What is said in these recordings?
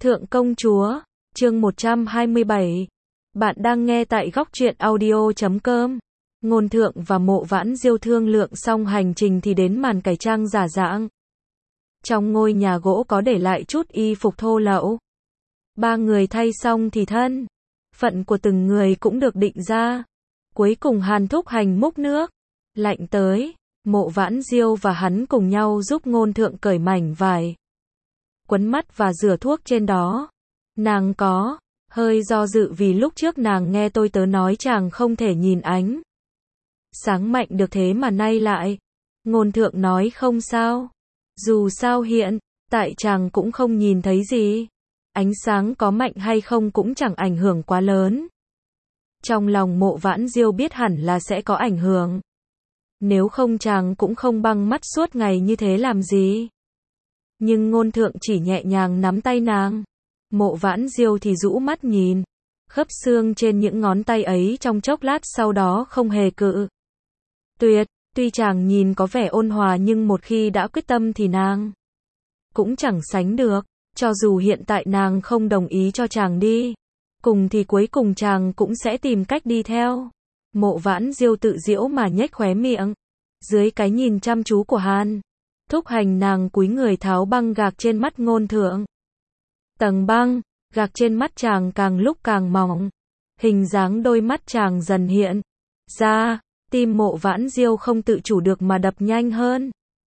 Thượng công chúa, chương 127. Bạn đang nghe tại góc truyện audio.com. Ngôn Thượng và Mộ Vãn Diêu thương lượng xong hành trình thì đến màn cải trang giả dạng. Trong ngôi nhà gỗ có để lại chút y phục thô lậu. Ba người thay xong thì thân phận của từng người cũng được định ra. Cuối cùng Hàn Thúc Hành múc nước lạnh tới, Mộ Vãn Diêu và hắn cùng nhau giúp Ngôn Thượng cởi mảnh vải, quấn mắt và rửa thuốc trên đó. Nàng có hơi do dự vì lúc trước nàng nghe tôi tớ nói chàng không thể nhìn ánh sáng mạnh được thế mà nay lại. Ngôn Thượng nói không sao. Dù sao hiện tại chàng cũng không nhìn thấy gì. Ánh sáng có mạnh hay không cũng chẳng ảnh hưởng quá lớn. Trong lòng Mộ Vãn Diêu biết hẳn là sẽ có ảnh hưởng. Nếu không chàng cũng không băng mắt suốt ngày như thế làm gì. Nhưng Ngôn Thượng chỉ nhẹ nhàng nắm tay nàng. Mộ Vãn Diêu thì rũ mắt nhìn khớp xương trên những ngón tay ấy trong chốc lát, sau đó không hề cự tuyệt. Tuy chàng nhìn có vẻ ôn hòa nhưng một khi đã quyết tâm thì nàng cũng chẳng sánh được. Cho dù hiện tại nàng không đồng ý cho chàng đi cùng thì cuối cùng chàng cũng sẽ tìm cách đi theo. Mộ Vãn Diêu tự giễu mà nhếch khóe miệng. Dưới cái nhìn chăm chú của Hàn Thúc Hành, nàng cúi người tháo băng gạc trên mắt Ngôn Thượng. Tầng băng gạc trên mắt chàng càng lúc càng mỏng. Hình dáng đôi mắt chàng dần hiện ra. Tim Mộ Vãn Diêu không tự chủ được mà đập nhanh hơn.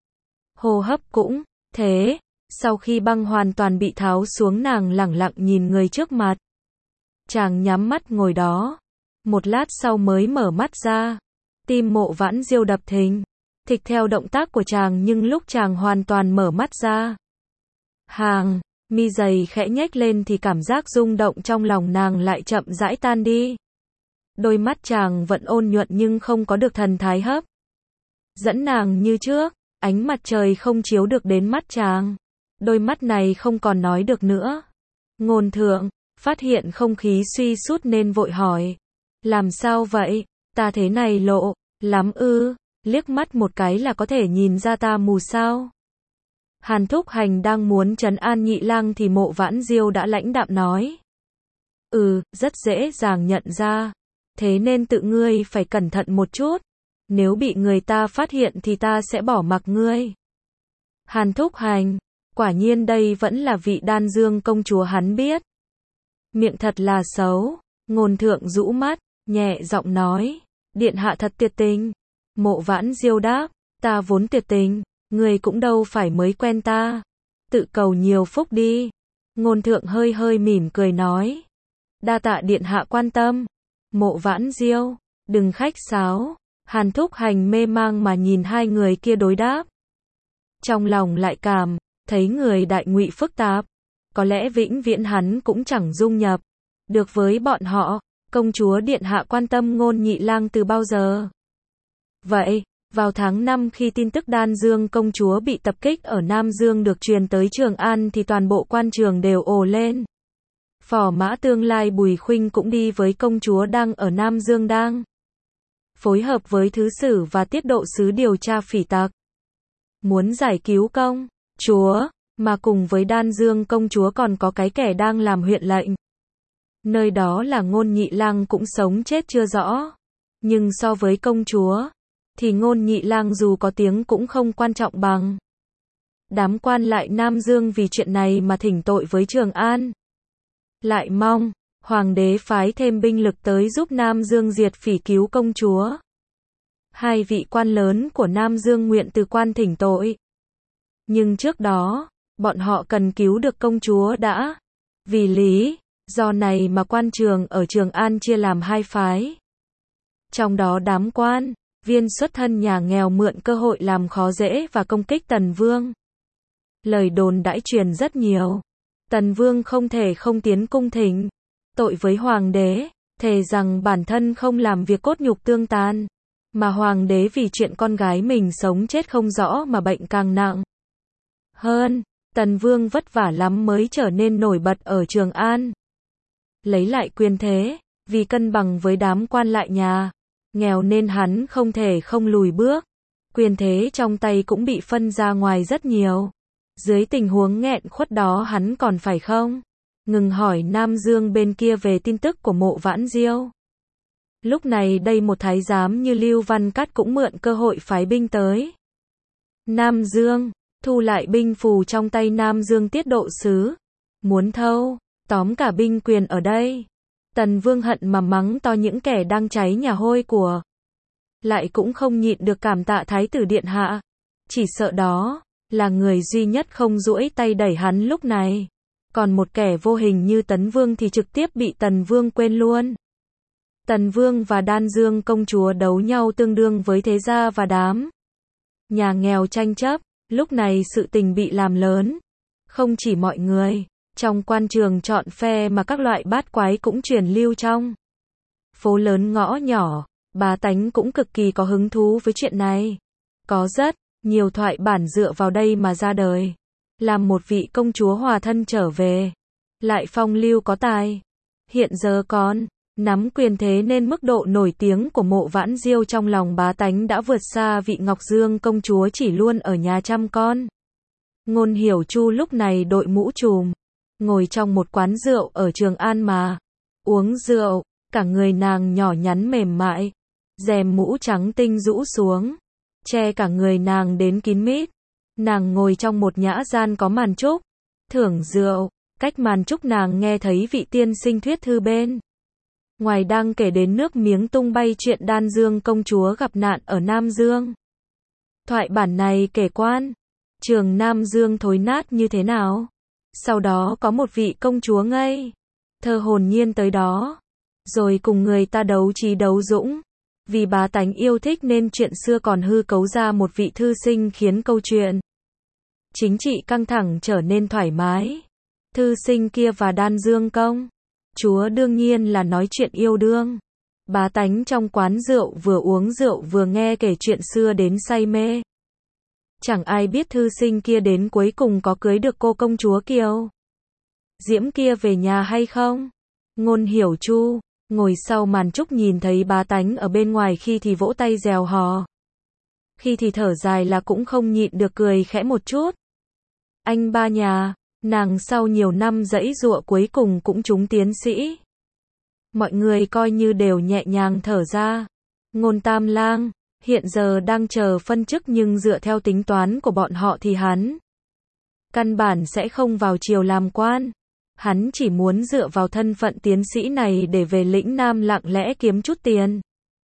Hô hấp cũng thế. Sau khi băng hoàn toàn bị tháo xuống, nàng lẳng lặng nhìn người trước mặt. Chàng nhắm mắt ngồi đó. Một lát sau mới mở mắt ra. Tim Mộ Vãn Diêu đập thình thịch theo động tác của chàng, nhưng lúc chàng hoàn toàn mở mắt ra, hàng mi dày khẽ nhếch lên thì cảm giác rung động trong lòng nàng lại chậm rãi tan đi. Đôi mắt chàng vẫn ôn nhuận nhưng không có được thần thái hấp dẫn nàng như trước. Ánh mặt trời không chiếu được đến mắt chàng. Đôi mắt này không còn nói được nữa. Ngôn Thượng phát hiện không khí suy sút nên vội hỏi. Làm sao vậy? Ta thế này lộ lắm ư? Liếc mắt một cái là có thể nhìn ra ta mù sao? Hàn Thúc Hành đang muốn trấn an Nhị Lang thì Mộ Vãn Diêu đã lãnh đạm nói. Rất dễ dàng nhận ra. Thế nên tự ngươi phải cẩn thận một chút. Nếu bị người ta phát hiện thì ta sẽ bỏ mặc ngươi. Hàn Thúc Hành, quả nhiên đây vẫn là vị Đan Dương công chúa hắn biết. Miệng thật là xấu. Ngôn Thượng rũ mắt, nhẹ giọng nói. Điện hạ thật tuyệt tình. Mộ Vãn Diêu đáp. Ta vốn tuyệt tình. Người cũng đâu phải mới quen ta. Tự cầu nhiều phúc đi. Ngôn Thượng hơi hơi mỉm cười nói. Đa tạ điện hạ quan tâm. Mộ Vãn Diêu, đừng khách sáo. Hàn Thúc Hành mê mang mà nhìn hai người kia đối đáp. Trong lòng lại cảm thấy người đại ngụy phức tạp. Có lẽ vĩnh viễn hắn cũng chẳng dung nhập được với bọn họ. Công chúa điện hạ quan tâm Ngôn Nhị Lang từ bao giờ vậy? Vào tháng 5 khi tin tức Đan Dương công chúa bị tập kích ở Nam Dương được truyền tới Trường An thì toàn bộ quan trường đều ồ lên. Phò mã tương lai Bùi Khuynh cũng đi với công chúa đang ở Nam Dương, đang phối hợp với thứ sử và tiết độ sứ điều tra phỉ tặc, muốn giải cứu công chúa, mà cùng với Đan Dương công chúa còn có cái kẻ đang làm huyện lệnh. Nơi đó là Ngôn Nhị Lang cũng sống chết chưa rõ. Nhưng so với công chúa thì Ngôn Nhị Lang dù có tiếng cũng không quan trọng bằng. Đám quan lại Nam Dương vì chuyện này mà thỉnh tội với Trường An. Lại mong hoàng đế phái thêm binh lực tới giúp Nam Dương diệt phỉ cứu công chúa. Hai vị quan lớn của Nam Dương nguyện từ quan thỉnh tội. Nhưng trước đó, bọn họ cần cứu được công chúa đã. Vì lý do này mà quan trường ở Trường An chia làm hai phái. Trong đó đám quan viên xuất thân nhà nghèo mượn cơ hội làm khó dễ và công kích Tần Vương. Lời đồn đãi truyền rất nhiều. Tần Vương không thể không tiến cung thỉnh tội với hoàng đế, thề rằng bản thân không làm việc cốt nhục tương tàn, mà hoàng đế vì chuyện con gái mình sống chết không rõ mà bệnh càng nặng hơn. Tần Vương vất vả lắm mới trở nên nổi bật ở Trường An, lấy lại quyền thế. Vì cân bằng với đám quan lại nhà nghèo nên hắn không thể không lùi bước. Quyền thế trong tay cũng bị phân ra ngoài rất nhiều. Dưới tình huống nghẹn khuất đó hắn còn phải không ngừng hỏi Nam Dương bên kia về tin tức của Mộ Vãn Diêu. Lúc này đây một thái giám như Lưu Văn Cát cũng mượn cơ hội phái binh tới Nam Dương, thu lại binh phù trong tay Nam Dương tiết độ sứ, muốn thâu tóm cả binh quyền ở đây. Tần Vương hận mà mắng to những kẻ đang cháy nhà hôi của, lại cũng không nhịn được cảm tạ Thái tử điện hạ, chỉ sợ đó là người duy nhất không duỗi tay đẩy hắn lúc này. Còn một kẻ vô hình như Tấn Vương thì trực tiếp bị Tần Vương quên luôn. Tần Vương và Đan Dương công chúa đấu nhau tương đương với thế gia và đám nhà nghèo tranh chấp, lúc này sự tình bị làm lớn. Không chỉ mọi người trong quan trường chọn phe mà các loại bát quái cũng truyền lưu trong phố lớn ngõ nhỏ, bá tánh cũng cực kỳ có hứng thú với chuyện này. Có rất nhiều thoại bản dựa vào đây mà ra đời. Làm một vị công chúa hòa thân trở về, lại phong lưu có tài, hiện giờ còn nắm quyền thế nên mức độ nổi tiếng của Mộ Vãn Diêu trong lòng bá tánh đã vượt xa vị Ngọc Dương công chúa chỉ luôn ở nhà chăm con. Ngôn Hiểu Chu lúc này đội mũ trùm, ngồi trong một quán rượu ở Trường An mà uống rượu, cả người nàng nhỏ nhắn mềm mại, rèm mũ trắng tinh rũ xuống, che cả người nàng đến kín mít. Nàng ngồi trong một nhã gian có màn trúc, thưởng rượu, cách màn trúc nàng nghe thấy vị tiên sinh thuyết thư bên ngoài đang kể đến nước miếng tung bay chuyện Đan Dương công chúa gặp nạn ở Nam Dương. Thoại bản này kể quan trường Nam Dương thối nát như thế nào. Sau đó có một vị công chúa ngây thơ hồn nhiên tới đó, rồi cùng người ta đấu trí đấu dũng. Vì bá tánh yêu thích nên chuyện xưa còn hư cấu ra một vị thư sinh khiến câu chuyện chính trị căng thẳng trở nên thoải mái. Thư sinh kia và Đan Dương công chúa đương nhiên là nói chuyện yêu đương. Bá tánh trong quán rượu vừa uống rượu vừa nghe kể chuyện xưa đến say mê. Chẳng ai biết thư sinh kia đến cuối cùng có cưới được cô công chúa Kiều Diễm kia về nhà hay không. Ngôn Hiểu Chu ngồi sau màn trúc nhìn thấy bá tánh ở bên ngoài, khi thì vỗ tay rèo hò, khi thì thở dài là cũng không nhịn được cười khẽ một chút. Anh ba nhà nàng sau nhiều năm giãy giụa cuối cùng cũng trúng tiến sĩ. Mọi người coi như đều nhẹ nhàng thở ra. Ngôn Tam Lang hiện giờ đang chờ phân chức, nhưng dựa theo tính toán của bọn họ thì hắn căn bản sẽ không vào triều làm quan. Hắn chỉ muốn dựa vào thân phận tiến sĩ này để về lĩnh Nam lặng lẽ kiếm chút tiền.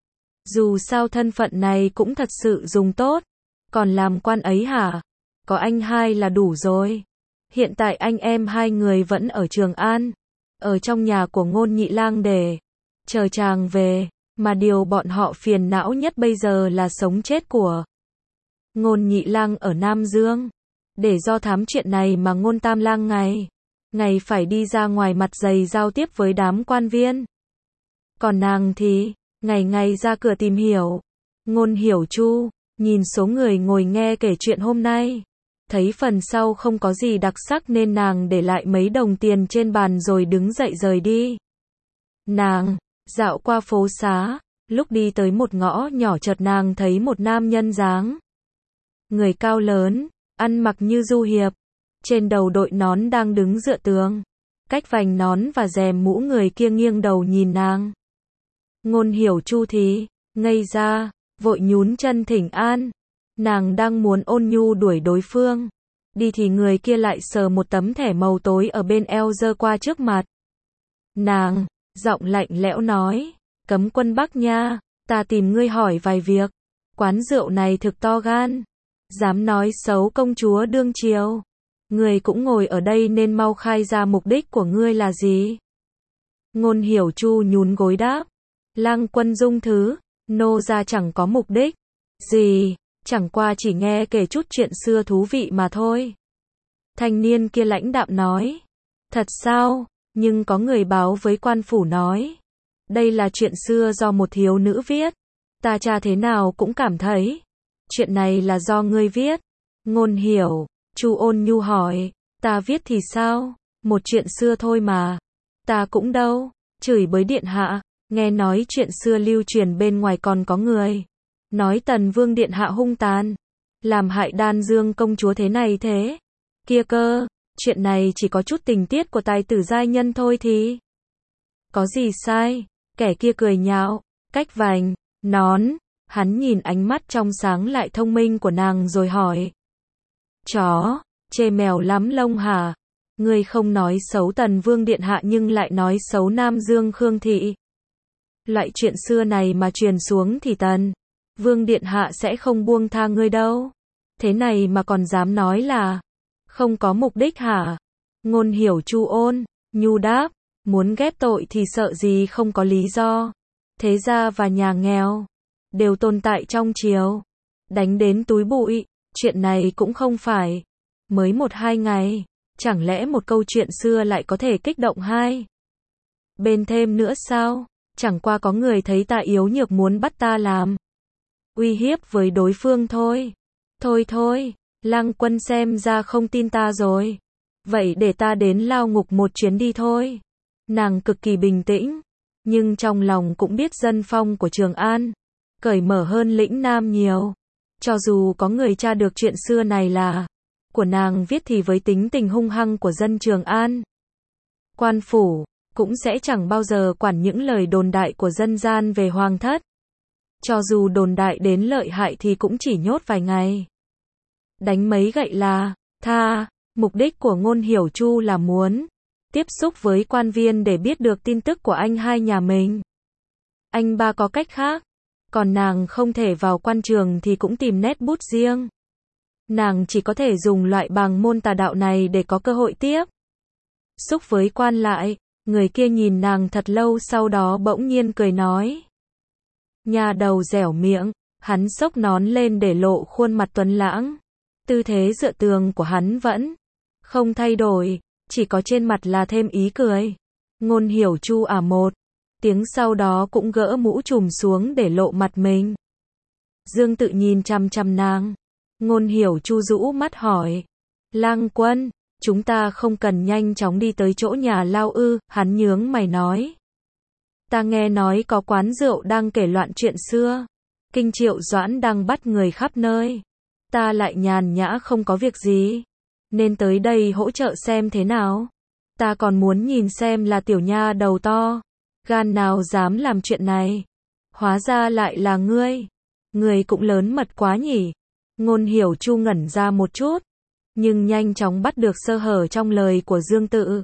Dù sao thân phận này cũng thật sự dùng tốt. Còn làm quan ấy hả? Có anh hai là đủ rồi. Hiện tại anh em hai người vẫn ở Trường An, ở trong nhà của Ngôn Nhị Lang để chờ chàng về, mà điều bọn họ phiền não nhất bây giờ là sống chết của Ngôn Nhị Lang ở Nam Dương. Để do thám chuyện này mà Ngôn Tam Lang ngày phải đi ra ngoài mặt dày giao tiếp với đám quan viên. Còn nàng thì ngày ra cửa tìm hiểu. Ngôn Hiểu Chu nhìn số người ngồi nghe kể chuyện hôm nay, thấy phần sau không có gì đặc sắc nên nàng để lại mấy đồng tiền trên bàn rồi đứng dậy rời đi. Nàng dạo qua phố xá, lúc đi tới một ngõ nhỏ chợt nàng thấy một nam nhân dáng người cao lớn, ăn mặc như du hiệp, trên đầu đội nón đang đứng dựa tường. Cách vành nón và rèm mũ người kia nghiêng đầu nhìn nàng. Ngôn Hiểu Chu thì ngây ra, vội nhún chân thỉnh an. Nàng đang muốn ôn nhu đuổi đối phương đi thì người kia lại sờ một tấm thẻ màu tối ở bên eo giơ qua trước mặt nàng, giọng lạnh lẽo nói: Cấm quân Bắc nha, ta tìm ngươi hỏi vài việc. Quán rượu này thực to gan, dám nói xấu công chúa đương triều. Ngươi cũng ngồi ở đây nên mau khai ra mục đích của ngươi là gì. Ngôn Hiểu Chu nhún gối đáp: Lang quân dung thứ, nô gia chẳng có mục đích gì, chẳng qua chỉ nghe kể chút chuyện xưa thú vị mà thôi. Thanh niên kia lãnh đạm nói: Thật sao? Nhưng có người báo với quan phủ nói đây là chuyện xưa do một thiếu nữ viết. Ta tra thế nào cũng cảm thấy chuyện này là do ngươi viết. Ngôn Hiểu Chu ôn nhu hỏi: Ta viết thì sao? Một chuyện xưa thôi mà. Ta cũng đâu. Chửi bới điện hạ. Nghe nói chuyện xưa lưu truyền bên ngoài còn có người nói Tần Vương điện hạ hung tàn, làm hại Đan Dương công chúa thế này thế kia cơ. chuyện này chỉ có chút tình tiết của tài tử giai nhân thôi thì có gì sai, kẻ kia cười nhạo, cách vành, nón, hắn nhìn ánh mắt trong sáng lại thông minh của nàng rồi hỏi. Chó, chê mèo lắm lông hả? Ngươi không nói xấu Tần Vương Điện Hạ nhưng lại nói xấu Nam Dương Khương Thị. Loại chuyện xưa này mà truyền xuống thì Tần Vương Điện Hạ sẽ không buông tha ngươi đâu. Thế này mà còn dám nói là không có mục đích hả? Ngôn Hiểu Chu ôn nhu đáp, muốn ghép tội thì sợ gì không có lý do. Thế gia và nhà nghèo đều tồn tại trong triều. Đánh đến túi bụi, chuyện này cũng không phải mới 1-2 ngày. Chẳng lẽ một câu chuyện xưa lại có thể kích động hai bên thêm nữa sao? Chẳng qua có người thấy ta yếu nhược muốn bắt ta làm uy hiếp với đối phương thôi. Thôi, Lăng Quân xem ra không tin ta rồi. Vậy để ta đến lao ngục một chuyến đi thôi. Nàng cực kỳ bình tĩnh, nhưng trong lòng cũng biết dân phong của Trường An cởi mở hơn lĩnh Nam nhiều. Cho dù có người tra được chuyện xưa này là của nàng viết thì với tính tình hung hăng của dân Trường An, quan phủ cũng sẽ chẳng bao giờ quản những lời đồn đại của dân gian về hoàng thất. Cho dù đồn đại đến lợi hại thì cũng chỉ nhốt vài ngày. Đánh mấy gậy là tha. Mục đích của Ngôn Hiểu Chu là muốn tiếp xúc với quan viên để biết được tin tức của anh hai nhà mình. Anh ba có cách khác, còn nàng không thể vào quan trường thì cũng tìm nét bút riêng. Nàng chỉ có thể dùng loại bàng môn tà đạo này để có cơ hội tiếp xúc với quan lại. Người kia nhìn nàng thật lâu sau đó bỗng nhiên cười nói. Nhà đầu dẻo miệng, hắn xốc nón lên để lộ khuôn mặt tuấn lãng. Tư thế dựa tường của hắn vẫn không thay đổi, chỉ có trên mặt là thêm ý cười. Ngôn Hiểu Chu một tiếng sau đó cũng gỡ mũ trùm xuống để lộ mặt mình. Dương Tự nhìn chằm chằm nàng. Ngôn Hiểu Chu rũ mắt hỏi. Lang Quân, chúng ta không cần nhanh chóng đi tới chỗ nhà lao ư? Hắn nhướng mày nói. Ta nghe nói có quán rượu đang kể loạn chuyện xưa. Kinh Triệu Doãn đang bắt người khắp nơi. Ta lại nhàn nhã không có việc gì, nên tới đây hỗ trợ xem thế nào. Ta còn muốn nhìn xem là tiểu nha đầu to gan nào dám làm chuyện này. Hóa ra lại là ngươi. Ngươi cũng lớn mật quá nhỉ. Ngôn Hiểu Chu ngẩn ra một chút, nhưng nhanh chóng bắt được sơ hở trong lời của Dương Tự.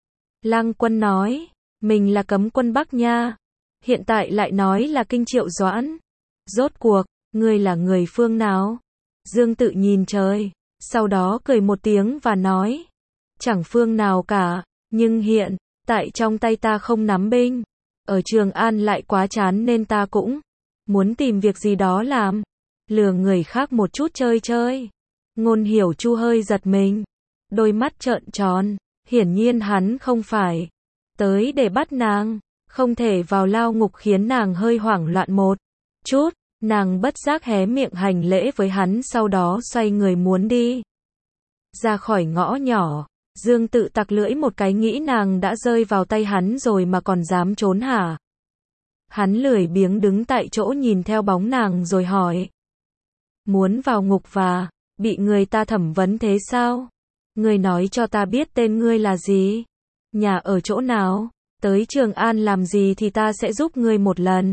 Lăng Quân nói, mình là cấm quân Bắc Nha, hiện tại lại nói là Kinh Triệu Doãn. Rốt cuộc, ngươi là người phương nào? Dương Tự nhìn trời, sau đó cười một tiếng và nói, chẳng phương nào cả, nhưng hiện tại trong tay ta không nắm binh, ở Trường An lại quá chán nên ta cũng muốn tìm việc gì đó làm, lừa người khác một chút chơi chơi. Ngôn Hiểu Chu hơi giật mình, đôi mắt trợn tròn, hiển nhiên hắn không phải tới để bắt nàng, không thể vào lao ngục khiến nàng hơi hoảng loạn một chút. Nàng bất giác hé miệng hành lễ với hắn sau đó xoay người muốn đi ra khỏi ngõ nhỏ. Dương Tự tặc lưỡi một cái nghĩ nàng đã rơi vào tay hắn rồi mà còn dám trốn hả? Hắn lười biếng đứng tại chỗ nhìn theo bóng nàng rồi hỏi. Muốn vào ngục và bị người ta thẩm vấn thế sao? Ngươi nói cho ta biết tên ngươi là gì? Nhà ở chỗ nào? Tới Trường An làm gì thì ta sẽ giúp ngươi một lần.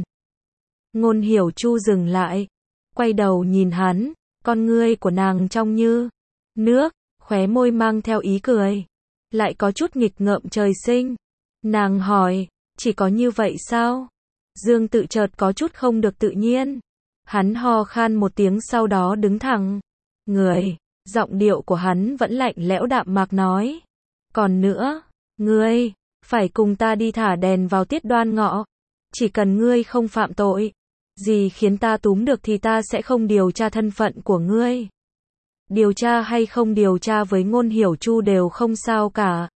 Ngôn Hiểu Chu dừng lại, quay đầu nhìn hắn, con ngươi của nàng trong như nước, khóe môi mang theo ý cười, lại có chút nghịch ngợm trời sinh. Nàng hỏi, chỉ có như vậy sao? Dương Tự chợt có chút không được tự nhiên. Hắn ho khan một tiếng sau đó đứng thẳng người, giọng điệu của hắn vẫn lạnh lẽo đạm mạc nói. Còn nữa, ngươi phải cùng ta đi thả đèn vào tiết Đoan Ngọ. Chỉ cần ngươi không phạm tội gì khiến ta túm được thì ta sẽ không điều tra thân phận của ngươi. Điều tra hay không điều tra với Ngôn Hiểu Chu đều không sao cả.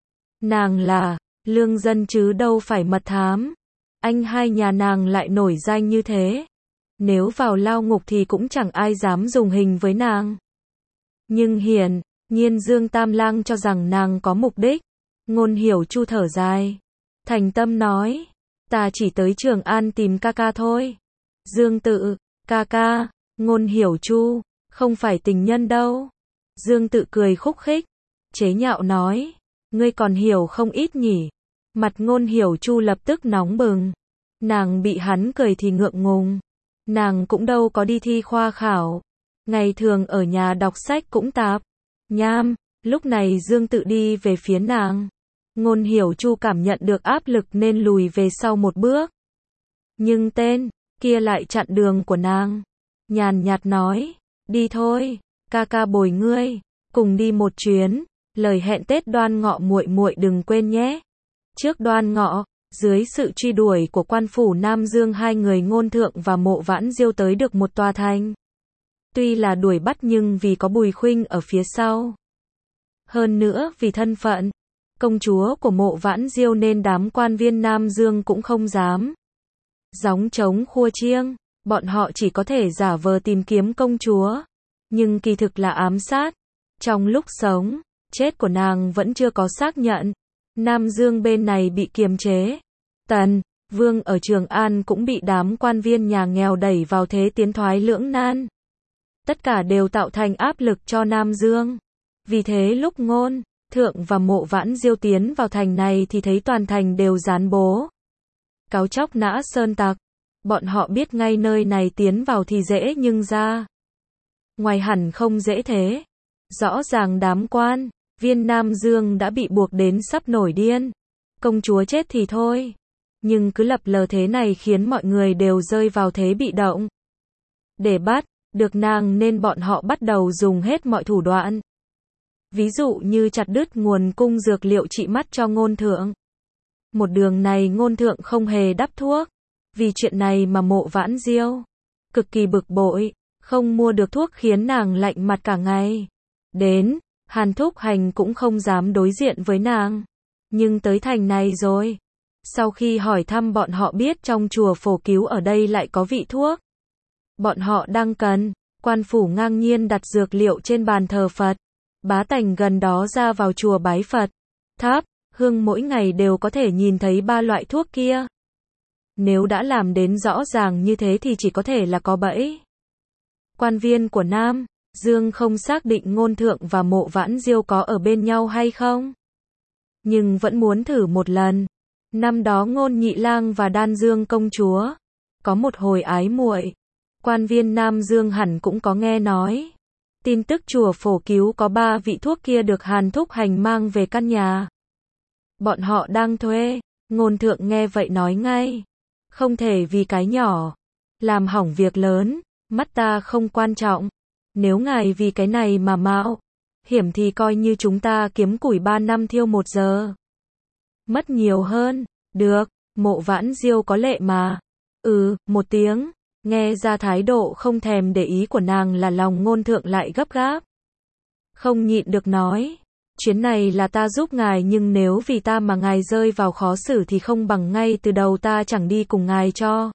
Nàng là lương dân chứ đâu phải mật thám. Anh hai nhà nàng lại nổi danh như thế, nếu vào lao ngục thì cũng chẳng ai dám dùng hình với nàng. Nhưng hiển nhiên Dương Tam Lang cho rằng nàng có mục đích. Ngôn Hiểu Chu thở dài, thành tâm nói, ta chỉ tới Trường An tìm ca ca thôi. Dương Tự, ca ca. Ngôn Hiểu Chu, không phải tình nhân đâu. Dương Tự cười khúc khích, chế nhạo nói, ngươi còn hiểu không ít nhỉ. Mặt Ngôn Hiểu Chu lập tức nóng bừng. Nàng bị hắn cười thì ngượng ngùng. Nàng cũng đâu có đi thi khoa khảo. Ngày thường ở nhà đọc sách cũng tạp. Nham, lúc này Dương Tự đi về phía nàng. Ngôn Hiểu Chu cảm nhận được áp lực nên lùi về sau một bước. Nhưng tên kia lại chặn đường của nàng. Nhàn nhạt nói, đi thôi, ca ca bồi ngươi, cùng đi một chuyến, lời hẹn Tết Đoan Ngọ muội muội đừng quên nhé. Trước Đoan Ngọ, dưới sự truy đuổi của quan phủ Nam Dương, hai người Ngôn Thượng và Mộ Vãn Diêu tới được một tòa thành. Tuy là đuổi bắt nhưng vì có Bùi Khuynh ở phía sau. Hơn nữa vì thân phận công chúa của Mộ Vãn Diêu nên đám quan viên Nam Dương cũng không dám gióng trống khua chiêng, bọn họ chỉ có thể giả vờ tìm kiếm công chúa, nhưng kỳ thực là ám sát. Trong lúc sống, chết của nàng vẫn chưa có xác nhận. Nam Dương bên này bị kiềm chế. Tần Vương ở Trường An cũng bị đám quan viên nhà nghèo đẩy vào thế tiến thoái lưỡng nan. Tất cả đều tạo thành áp lực cho Nam Dương. Vì thế lúc Ngôn Thượng và Mộ Vãn Diêu tiến vào thành này thì thấy toàn thành đều dán bố cáo chóc nã sơn tặc. Bọn họ biết ngay nơi này tiến vào thì dễ nhưng ra ngoài hẳn không dễ thế. Rõ ràng đám quan viên Nam Dương đã bị buộc đến sắp nổi điên. Công chúa chết thì thôi, nhưng cứ lập lờ thế này khiến mọi người đều rơi vào thế bị động. Để bắt được nàng nên bọn họ bắt đầu dùng hết mọi thủ đoạn. Ví dụ như chặt đứt nguồn cung dược liệu trị mắt cho Ngôn Thượng. Một đường này Ngôn Thượng không hề đắp thuốc. Vì chuyện này mà Mộ Vãn Diêu cực kỳ bực bội, không mua được thuốc khiến nàng lạnh mặt cả ngày. Đến Hàn Thúc Hành cũng không dám đối diện với nàng. Nhưng tới thành này rồi, sau khi hỏi thăm bọn họ biết trong chùa Phổ Cứu ở đây lại có vị thuốc bọn họ đang cần. Quan phủ ngang nhiên đặt dược liệu trên bàn thờ Phật. Bá tánh gần đó ra vào chùa bái Phật, thắp hương mỗi ngày đều có thể nhìn thấy ba loại thuốc kia. Nếu đã làm đến rõ ràng như thế thì chỉ có thể là có bẫy. Quan viên của Nam Dương không xác định Ngôn Thượng và Mộ Vãn Diêu có ở bên nhau hay không, nhưng vẫn muốn thử một lần. Năm đó Ngôn Nhị Lang và Đan Dương công chúa có một hồi ái muội. Quan viên Nam Dương hẳn cũng có nghe nói tin tức chùa Phổ Cứu có 3 vị thuốc kia được Hàn Thúc Hành mang về căn nhà bọn họ đang thuê. Ngôn Thượng nghe vậy nói ngay, không thể vì cái nhỏ làm hỏng việc lớn. Mắt ta không quan trọng. Nếu ngài vì cái này mà mạo hiểm thì coi như chúng ta kiếm củi 3 năm thiêu 1 giờ. Mất nhiều hơn. Được, Mộ Vãn Diêu có lệ mà. Một tiếng. Nghe ra thái độ không thèm để ý của nàng là lòng Ngôn Thượng lại gấp gáp. Không nhịn được nói, chuyến này là ta giúp ngài nhưng nếu vì ta mà ngài rơi vào khó xử thì không bằng ngay từ đầu ta chẳng đi cùng ngài cho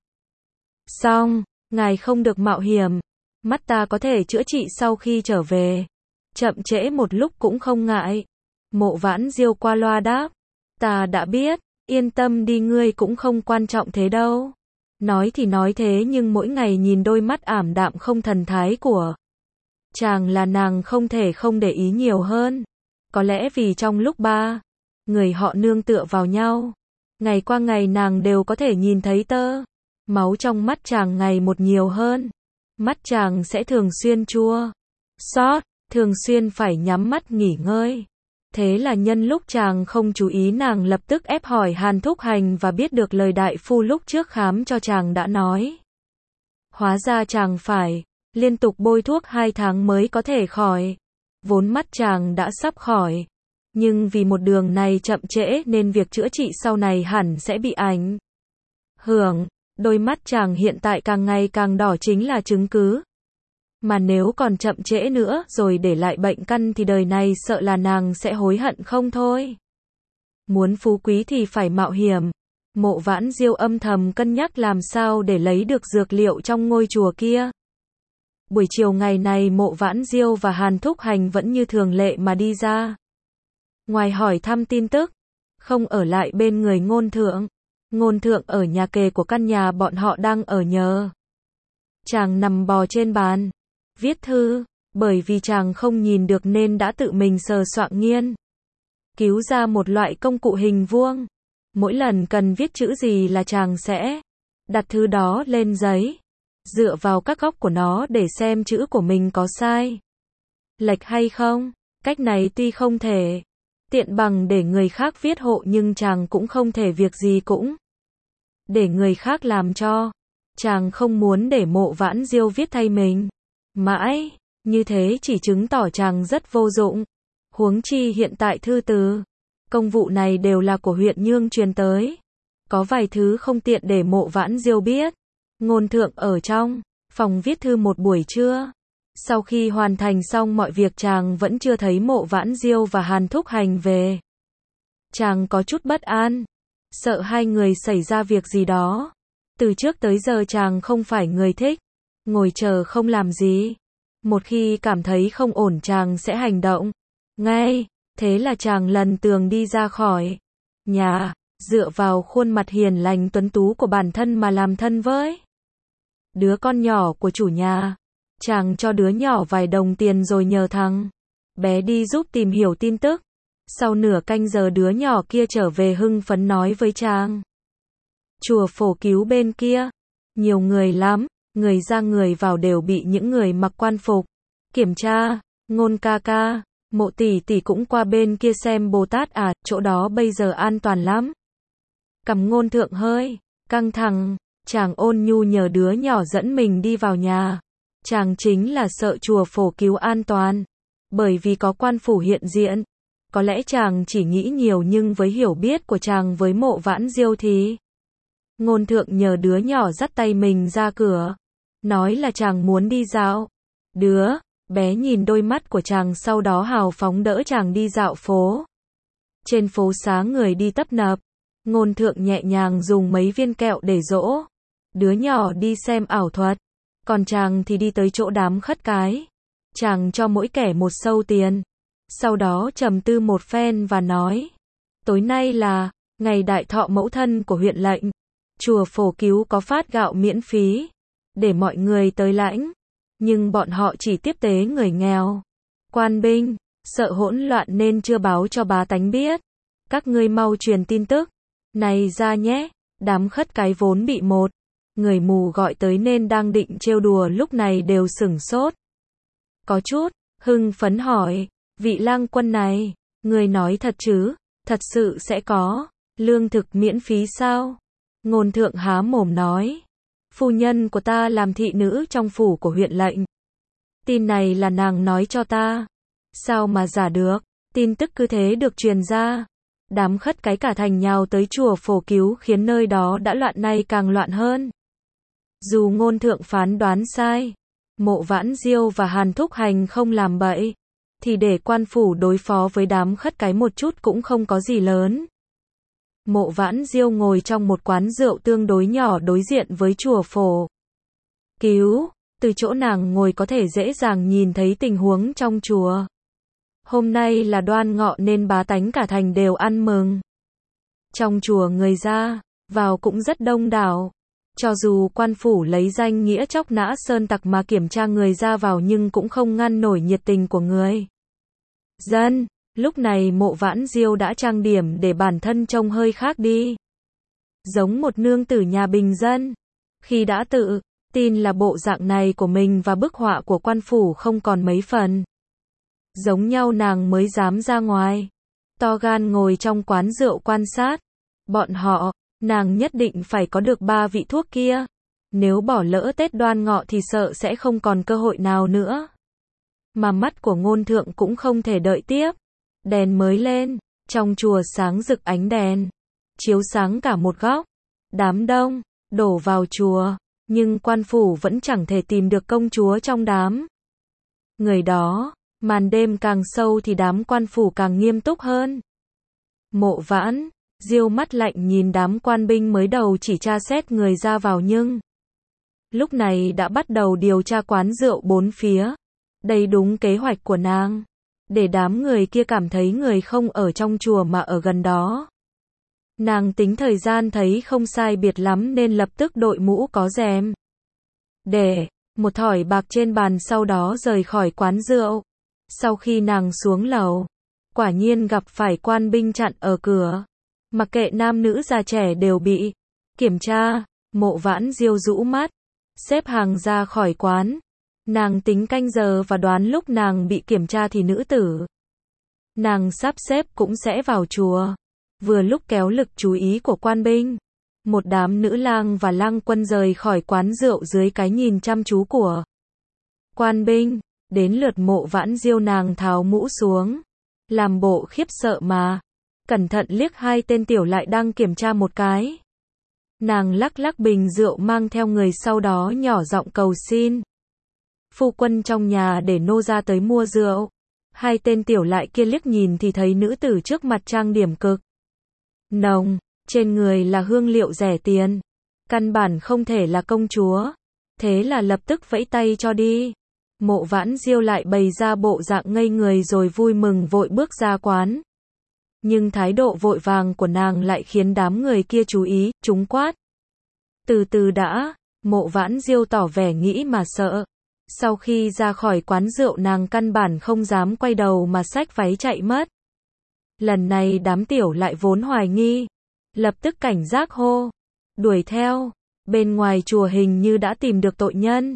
xong. Ngài không được mạo hiểm. Mắt ta có thể chữa trị sau khi trở về. Chậm trễ một lúc cũng không ngại. Mộ Vãn Diêu qua loa đáp, ta đã biết, yên tâm đi, ngươi cũng không quan trọng thế đâu. Nói thì nói thế nhưng mỗi ngày nhìn đôi mắt ảm đạm không thần thái của chàng là nàng không thể không để ý nhiều hơn. Có lẽ vì trong lúc ba người họ nương tựa vào nhau, ngày qua ngày nàng đều có thể nhìn thấy tơ máu trong mắt chàng ngày một nhiều hơn. Mắt chàng sẽ thường xuyên chua xót, thường xuyên phải nhắm mắt nghỉ ngơi. Thế là nhân lúc chàng không chú ý nàng lập tức ép hỏi Hàn Thúc Hành và biết được lời đại phu lúc trước khám cho chàng đã nói. Hóa ra chàng phải liên tục bôi thuốc 2 tháng mới có thể khỏi. Vốn mắt chàng đã sắp khỏi, nhưng vì một đường này chậm trễ nên việc chữa trị sau này hẳn sẽ bị ảnh hưởng. Đôi mắt chàng hiện tại càng ngày càng đỏ chính là chứng cứ. Mà nếu còn chậm trễ nữa rồi để lại bệnh căn thì đời này sợ là nàng sẽ hối hận không thôi. Muốn phú quý thì phải mạo hiểm. Mộ Vãn Diêu âm thầm cân nhắc làm sao để lấy được dược liệu trong ngôi chùa kia. Buổi chiều ngày này Mộ Vãn Diêu và Hàn Thúc Hành vẫn như thường lệ mà đi ra ngoài hỏi thăm tin tức, không ở lại bên người Ngôn Thượng. Ngôn Thượng ở nhà kề của căn nhà bọn họ đang ở nhờ. Chàng nằm bò trên bàn viết thư, bởi vì chàng không nhìn được nên đã tự mình sờ soạng nghiên cứu ra một loại công cụ hình vuông. Mỗi lần cần viết chữ gì là chàng sẽ đặt thứ đó lên giấy, dựa vào các góc của nó để xem chữ của mình có sai, lệch hay không. Cách này tuy không thể tiện bằng để người khác viết hộ nhưng chàng cũng không thể việc gì cũng để người khác làm cho. Chàng không muốn để Mộ Vãn Diêu viết thay mình. Mãi, như thế chỉ chứng tỏ chàng rất vô dụng. Huống chi hiện tại thư từ, công vụ này đều là của huyện Nhương truyền tới. Có vài thứ không tiện để Mộ Vãn Diêu biết. Ngôn Thượng ở trong phòng viết thư một buổi trưa. Sau khi hoàn thành xong mọi việc chàng vẫn chưa thấy Mộ Vãn Diêu và Hàn Thúc Hành về. Chàng có chút bất an, sợ hai người xảy ra việc gì đó. Từ trước tới giờ chàng không phải người thích ngồi chờ không làm gì. Một khi cảm thấy không ổn chàng sẽ hành động ngay. Thế là chàng lần tường đi ra khỏi nhà, dựa vào khuôn mặt hiền lành tuấn tú của bản thân mà làm thân với đứa con nhỏ của chủ nhà. Chàng cho đứa nhỏ vài đồng tiền rồi nhờ thằng bé đi giúp tìm hiểu tin tức. Sau nửa canh giờ đứa nhỏ kia trở về hưng phấn nói với chàng. Chùa Phổ Cứu bên kia, nhiều người lắm, người ra người vào đều bị những người mặc quan phục kiểm tra. Ngôn ca ca, Mộ tỷ tỷ cũng qua bên kia xem Bồ Tát à, chỗ đó bây giờ an toàn lắm. Cằm Ngôn Thượng hơi căng thẳng, chàng ôn nhu nhờ đứa nhỏ dẫn mình đi vào nhà. Chàng chính là sợ chùa Phổ Cứu an toàn, bởi vì có quan phủ hiện diện. Có lẽ chàng chỉ nghĩ nhiều nhưng với hiểu biết của chàng với Mộ Vãn Diêu thì Ngôn Thượng nhờ đứa nhỏ dắt tay mình ra cửa, nói là chàng muốn đi dạo. Đứa bé nhìn đôi mắt của chàng sau đó hào phóng đỡ chàng đi dạo phố. Trên phố xá người đi tấp nập. Ngôn Thượng nhẹ nhàng dùng mấy viên kẹo để dỗ đứa nhỏ đi xem ảo thuật, còn chàng thì đi tới chỗ đám khất cái. Chàng cho mỗi kẻ một sâu tiền, sau đó trầm tư một phen và nói, tối nay là ngày đại thọ mẫu thân của huyện lệnh. Chùa Phổ Cứu có phát gạo miễn phí để mọi người tới lãnh, nhưng bọn họ chỉ tiếp tế người nghèo. Quan binh sợ hỗn loạn nên chưa báo cho bá tánh biết. Các ngươi mau truyền tin tức này ra nhé. Đám khất cái vốn bị một người mù gọi tới nên đang định trêu đùa lúc này đều sửng sốt. Có chút hưng phấn hỏi, vị lang quân này, người nói thật chứ, thật sự sẽ có lương thực miễn phí sao? Ngôn Thượng há mồm nói, phu nhân của ta làm thị nữ trong phủ của huyện lệnh. Tin này là nàng nói cho ta. Sao mà giả được? Tin tức cứ thế được truyền ra. Đám khất cái cả thành nhào tới chùa Phổ Cứu khiến nơi đó đã loạn nay càng loạn hơn. Dù Ngôn Thượng phán đoán sai, Mộ Vãn Diêu và Hàn Thúc Hành không làm bậy, thì để quan phủ đối phó với đám khất cái một chút cũng không có gì lớn. Mộ Vãn Diêu ngồi trong một quán rượu tương đối nhỏ đối diện với chùa Phổ Cứu. Từ chỗ nàng ngồi có thể dễ dàng nhìn thấy tình huống trong chùa. Hôm nay là Đoan Ngọ nên bá tánh cả thành đều ăn mừng. Trong chùa người ra vào cũng rất đông đảo. Cho dù quan phủ lấy danh nghĩa chóc nã sơn tặc mà kiểm tra người ra vào nhưng cũng không ngăn nổi nhiệt tình của người dân. Lúc này Mộ Vãn Diêu đã trang điểm để bản thân trông hơi khác đi, giống một nương tử nhà bình dân. Khi đã tự tin là bộ dạng này của mình và bức họa của quan phủ không còn mấy phần giống nhau nàng mới dám ra ngoài, to gan ngồi trong quán rượu quan sát bọn họ. Nàng nhất định phải có được 3 vị thuốc kia. Nếu bỏ lỡ Tết Đoan Ngọ thì sợ sẽ không còn cơ hội nào nữa. Mà mắt của Ngôn Thượng cũng không thể đợi tiếp. Đèn mới lên, trong chùa sáng rực ánh đèn, chiếu sáng cả một góc. Đám đông đổ vào chùa, nhưng quan phủ vẫn chẳng thể tìm được công chúa trong đám người đó. Màn đêm càng sâu thì đám quan phủ càng nghiêm túc hơn. Mộ Vãn Diêu mắt lạnh nhìn đám quan binh mới đầu chỉ tra xét người ra vào nhưng lúc này đã bắt đầu điều tra quán rượu bốn phía. Đây đúng kế hoạch của nàng, để đám người kia cảm thấy người không ở trong chùa mà ở gần đó. Nàng tính thời gian thấy không sai biệt lắm nên lập tức đội mũ có rèm để một thỏi bạc trên bàn sau đó rời khỏi quán rượu. Sau khi nàng xuống lầu, quả nhiên gặp phải quan binh chặn ở cửa. Mặc kệ nam nữ già trẻ đều bị kiểm tra, Mộ Vãn Diêu rũ mắt, xếp hàng ra khỏi quán. Nàng tính canh giờ và đoán lúc nàng bị kiểm tra thì nữ tử nàng sắp xếp cũng sẽ vào chùa. Vừa lúc kéo lực chú ý của quan binh, một đám nữ lang và lang quân rời khỏi quán rượu dưới cái nhìn chăm chú của quan binh. Đến lượt Mộ Vãn Diêu, nàng tháo mũ xuống, làm bộ khiếp sợ mà cẩn thận liếc hai tên tiểu lại đang kiểm tra một cái. Nàng lắc lắc bình rượu mang theo người, sau đó nhỏ giọng cầu xin: "Phu quân, trong nhà để nô ra tới mua rượu." Hai tên tiểu lại kia liếc nhìn thì thấy nữ tử trước mặt trang điểm cực nồng, trên người là hương liệu rẻ tiền, căn bản không thể là công chúa. Thế là lập tức vẫy tay cho đi. Mộ Vãn Diêu lại bày ra bộ dạng ngây người rồi vui mừng vội bước ra quán. Nhưng thái độ vội vàng của nàng lại khiến đám người kia chú ý, chúng quát: "Từ từ đã." Mộ Vãn Diêu tỏ vẻ nghĩ mà sợ. Sau khi ra khỏi quán rượu, nàng căn bản không dám quay đầu mà xách váy chạy mất. Lần này đám tiểu lại vốn hoài nghi, lập tức cảnh giác hô: "Đuổi theo, bên ngoài chùa hình như đã tìm được tội nhân.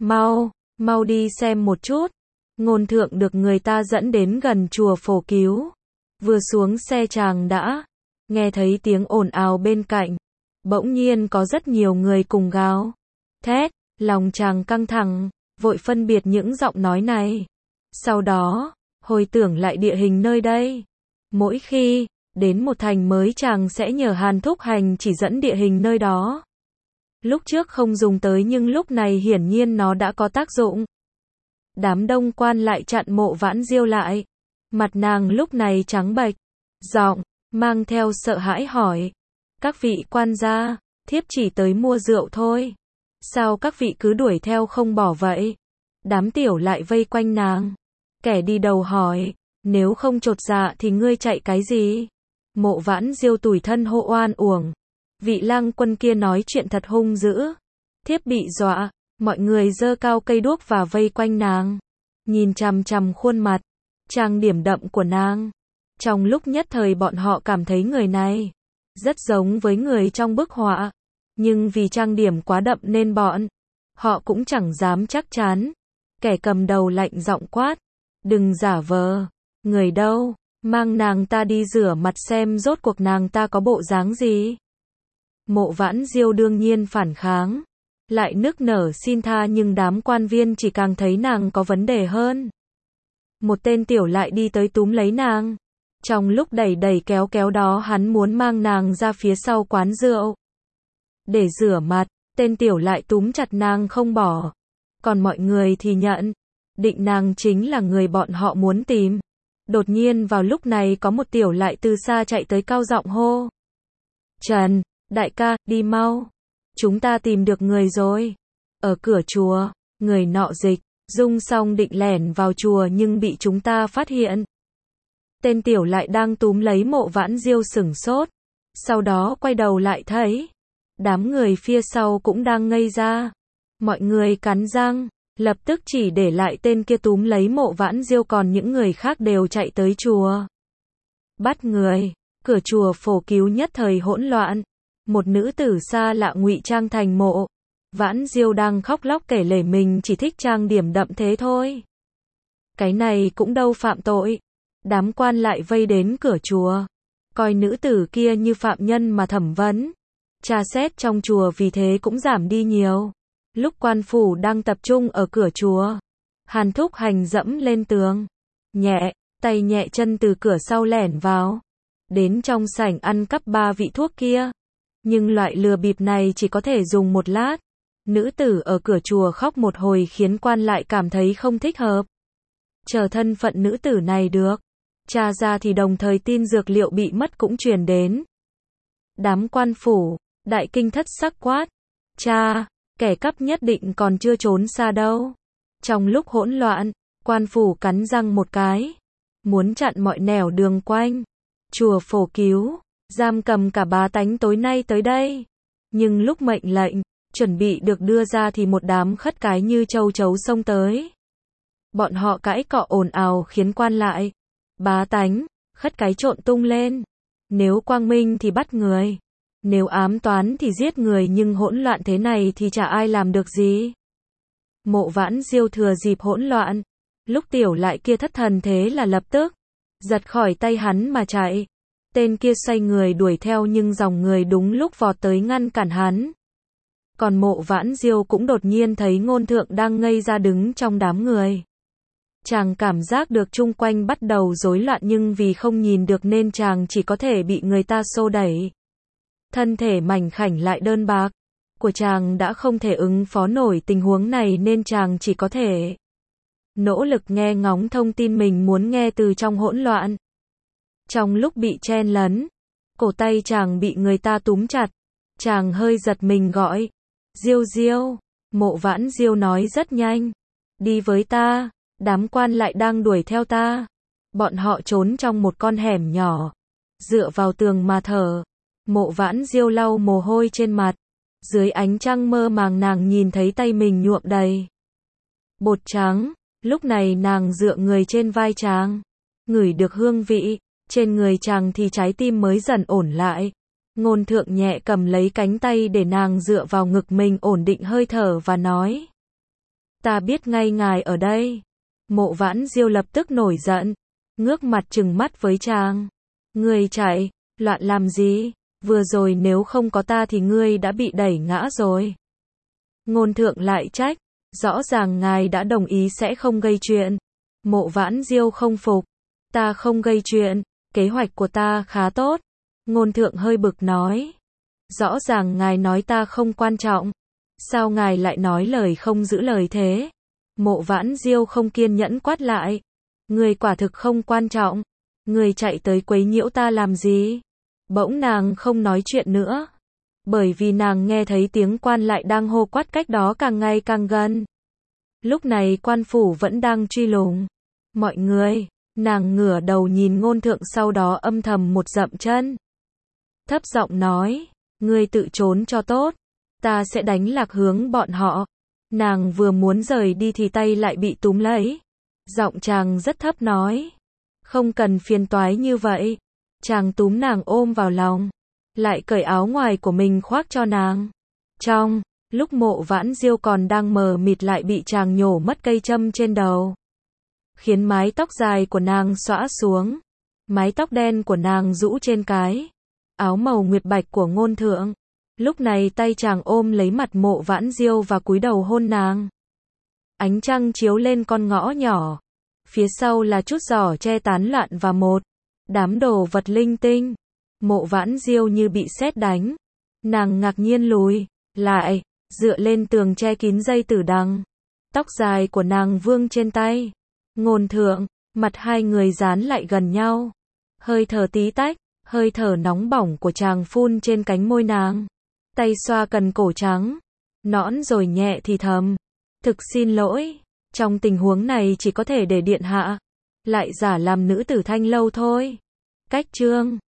Mau đi xem một chút." Ngôn Thượng được người ta dẫn đến gần chùa Phổ Cứu. Vừa xuống xe chàng đã nghe thấy tiếng ồn ào bên cạnh. Bỗng nhiên có rất nhiều người cùng gào thét, lòng chàng căng thẳng, vội phân biệt những giọng nói này. Sau đó, hồi tưởng lại địa hình nơi đây. Mỗi khi đến một thành mới, chàng sẽ nhờ Hàn Thúc Hành chỉ dẫn địa hình nơi đó. Lúc trước không dùng tới nhưng lúc này hiển nhiên nó đã có tác dụng. Đám đông quan lại chặn Mộ Vãn Diêu lại. Mặt nàng lúc này trắng bệch, giọng mang theo sợ hãi hỏi: "Các vị quan gia, thiếp chỉ tới mua rượu thôi. Sao các vị cứ đuổi theo không bỏ vậy?" Đám tiểu lại vây quanh nàng. Kẻ đi đầu hỏi: "Nếu không chột dạ thì ngươi chạy cái gì?" Mộ Vãn Diêu tủi thân hộ oan uổng: "Vị lang quân kia nói chuyện thật hung dữ, thiếp bị dọa." Mọi người giơ cao cây đuốc và vây quanh nàng, nhìn chằm chằm khuôn mặt trang điểm đậm của nàng. Trong lúc nhất thời bọn họ cảm thấy người này rất giống với người trong bức họa, nhưng vì trang điểm quá đậm nên bọn họ cũng chẳng dám chắc chắn. Kẻ cầm đầu lạnh giọng quát: "Đừng giả vờ, người đâu, mang nàng ta đi rửa mặt xem rốt cuộc nàng ta có bộ dáng gì." Mộ Vãn Diêu đương nhiên phản kháng, lại nức nở xin tha, nhưng đám quan viên chỉ càng thấy nàng có vấn đề hơn. Một tên tiểu lại đi tới túm lấy nàng. Trong lúc đẩy đẩy kéo kéo đó, hắn muốn mang nàng ra phía sau quán rượu để rửa mặt. Tên tiểu lại túm chặt nàng không bỏ. Còn mọi người thì nhận định nàng chính là người bọn họ muốn tìm. Đột nhiên vào lúc này có một tiểu lại từ xa chạy tới cao giọng hô: "Trần, đại ca, đi mau. Chúng ta tìm được người rồi." Ở cửa chùa, người nọ dịch dung xong định lẻn vào chùa nhưng bị chúng ta phát hiện. Tên tiểu lại đang túm lấy Mộ Vãn Diêu sửng sốt. Sau đó quay đầu lại thấy đám người phía sau cũng đang ngây ra. Mọi người cắn răng, lập tức chỉ để lại tên kia túm lấy Mộ Vãn Diêu, còn những người khác đều chạy tới chùa bắt người. Cửa chùa Phổ Cứu nhất thời hỗn loạn. Một nữ tử xa lạ ngụy trang thành Mộ Vãn Diêu đang khóc lóc kể lể mình chỉ thích trang điểm đậm thế thôi. Cái này cũng đâu phạm tội. Đám quan lại vây đến cửa chùa, coi nữ tử kia như phạm nhân mà thẩm vấn. Tra xét trong chùa vì thế cũng giảm đi nhiều. Lúc quan phủ đang tập trung ở cửa chùa, Hàn Thúc Hành dẫm lên tường, nhẹ tay nhẹ chân từ cửa sau lẻn vào, đến trong sảnh ăn cắp 3 vị thuốc kia. Nhưng loại lừa bịp này chỉ có thể dùng một lát. Nữ tử ở cửa chùa khóc một hồi khiến quan lại cảm thấy không thích hợp. Chờ thân phận nữ tử này được tra ra thì đồng thời tin dược liệu bị mất cũng truyền đến. Đám quan phủ, đại kinh thất sắc quát: "Cha, kẻ cắp nhất định còn chưa trốn xa đâu." Trong lúc hỗn loạn, quan phủ cắn răng một cái, muốn chặn mọi nẻo đường quanh chùa Phổ Cứu, giam cầm cả bá tánh tối nay tới đây. Nhưng lúc mệnh lệnh chuẩn bị được đưa ra thì một đám khất cái như châu chấu xông tới. Bọn họ cãi cọ ồn ào khiến quan lại, bá tánh, khất cái trộn tung lên. Nếu quang minh thì bắt người, nếu ám toán thì giết người, nhưng hỗn loạn thế này thì chả ai làm được gì. Mộ Vãn Diêu thừa dịp hỗn loạn, lúc tiểu lại kia thất thần thế là lập tức giật khỏi tay hắn mà chạy. Tên kia xoay người đuổi theo nhưng dòng người đúng lúc vọt tới ngăn cản hắn. Còn Mộ Vãn Diêu cũng đột nhiên thấy Ngôn Thượng đang ngây ra đứng trong đám người. Chàng cảm giác được chung quanh bắt đầu rối loạn, nhưng vì không nhìn được nên chàng chỉ có thể bị người ta xô đẩy. Thân thể mảnh khảnh lại đơn bạc của chàng đã không thể ứng phó nổi tình huống này, nên chàng chỉ có thể nỗ lực nghe ngóng thông tin mình muốn nghe từ trong hỗn loạn. Trong lúc bị chen lấn, cổ tay chàng bị người ta túm chặt. Chàng hơi giật mình gọi, Diêu Diêu. Mộ Vãn Diêu nói rất nhanh, đi với ta, đám quan lại đang đuổi theo ta. Bọn họ trốn trong một con hẻm nhỏ, dựa vào tường mà thở. Mộ Vãn Diêu lau mồ hôi trên mặt. Dưới ánh trăng mơ màng nàng nhìn thấy tay mình nhuộm đầy bột trắng. Lúc này nàng dựa người trên vai chàng, ngửi được hương vị trên người chàng thì trái tim mới dần ổn lại. Ngôn Thượng nhẹ cầm lấy cánh tay để nàng dựa vào ngực mình, ổn định hơi thở và nói, ta biết ngay ngài ở đây. Mộ Vãn Diêu lập tức nổi giận, ngước mặt trừng mắt với chàng. Ngươi chạy, loạn làm gì? Vừa rồi nếu không có ta thì ngươi đã bị đẩy ngã rồi. Ngôn Thượng lại trách, rõ ràng ngài đã đồng ý sẽ không gây chuyện. Mộ Vãn Diêu không phục, ta không gây chuyện, kế hoạch của ta khá tốt. Ngôn Thượng hơi bực nói, rõ ràng ngài nói ta không quan trọng, sao ngài lại nói lời không giữ lời thế? Mộ Vãn Diêu không kiên nhẫn quát lại, ngươi quả thực không quan trọng, ngươi chạy tới quấy nhiễu ta làm gì? Bỗng nàng không nói chuyện nữa, bởi vì nàng nghe thấy tiếng quan lại đang hô quát cách đó càng ngày càng gần. Lúc này quan phủ vẫn đang truy lùng mọi người. Nàng ngửa đầu nhìn Ngôn Thượng, sau đó âm thầm một dậm chân, thấp giọng nói, ngươi tự trốn cho tốt, ta sẽ đánh lạc hướng bọn họ. Nàng vừa muốn rời đi thì tay lại bị túm lấy. Giọng chàng rất thấp nói, không cần phiền toái như vậy. Chàng túm nàng ôm vào lòng, lại cởi áo ngoài của mình khoác cho nàng. Trong lúc Mộ Vãn Diêu còn đang mờ mịt lại bị chàng nhổ mất cây châm trên đầu, khiến mái tóc dài của nàng xõa xuống. Mái tóc đen của nàng rũ trên cái áo màu nguyệt bạch của Ngôn Thượng. Lúc này tay chàng ôm lấy mặt Mộ Vãn Diêu và cúi đầu hôn nàng. Ánh trăng chiếu lên con ngõ nhỏ, phía sau là chút giỏ che tán loạn và một đám đồ vật linh tinh. Mộ Vãn Diêu như bị sét đánh, nàng ngạc nhiên lùi lại, dựa lên tường che kín dây tử đằng. Tóc dài của nàng vương trên tay Ngôn Thượng, mặt hai người dán lại gần nhau. Hơi thở tí tách, hơi thở nóng bỏng của chàng phun trên cánh môi nàng. Tay xoa cần cổ trắng nõn rồi nhẹ thì thầm, thực xin lỗi, trong tình huống này chỉ có thể để điện hạ lại giả làm nữ tử Thanh Lâu thôi. Cách chương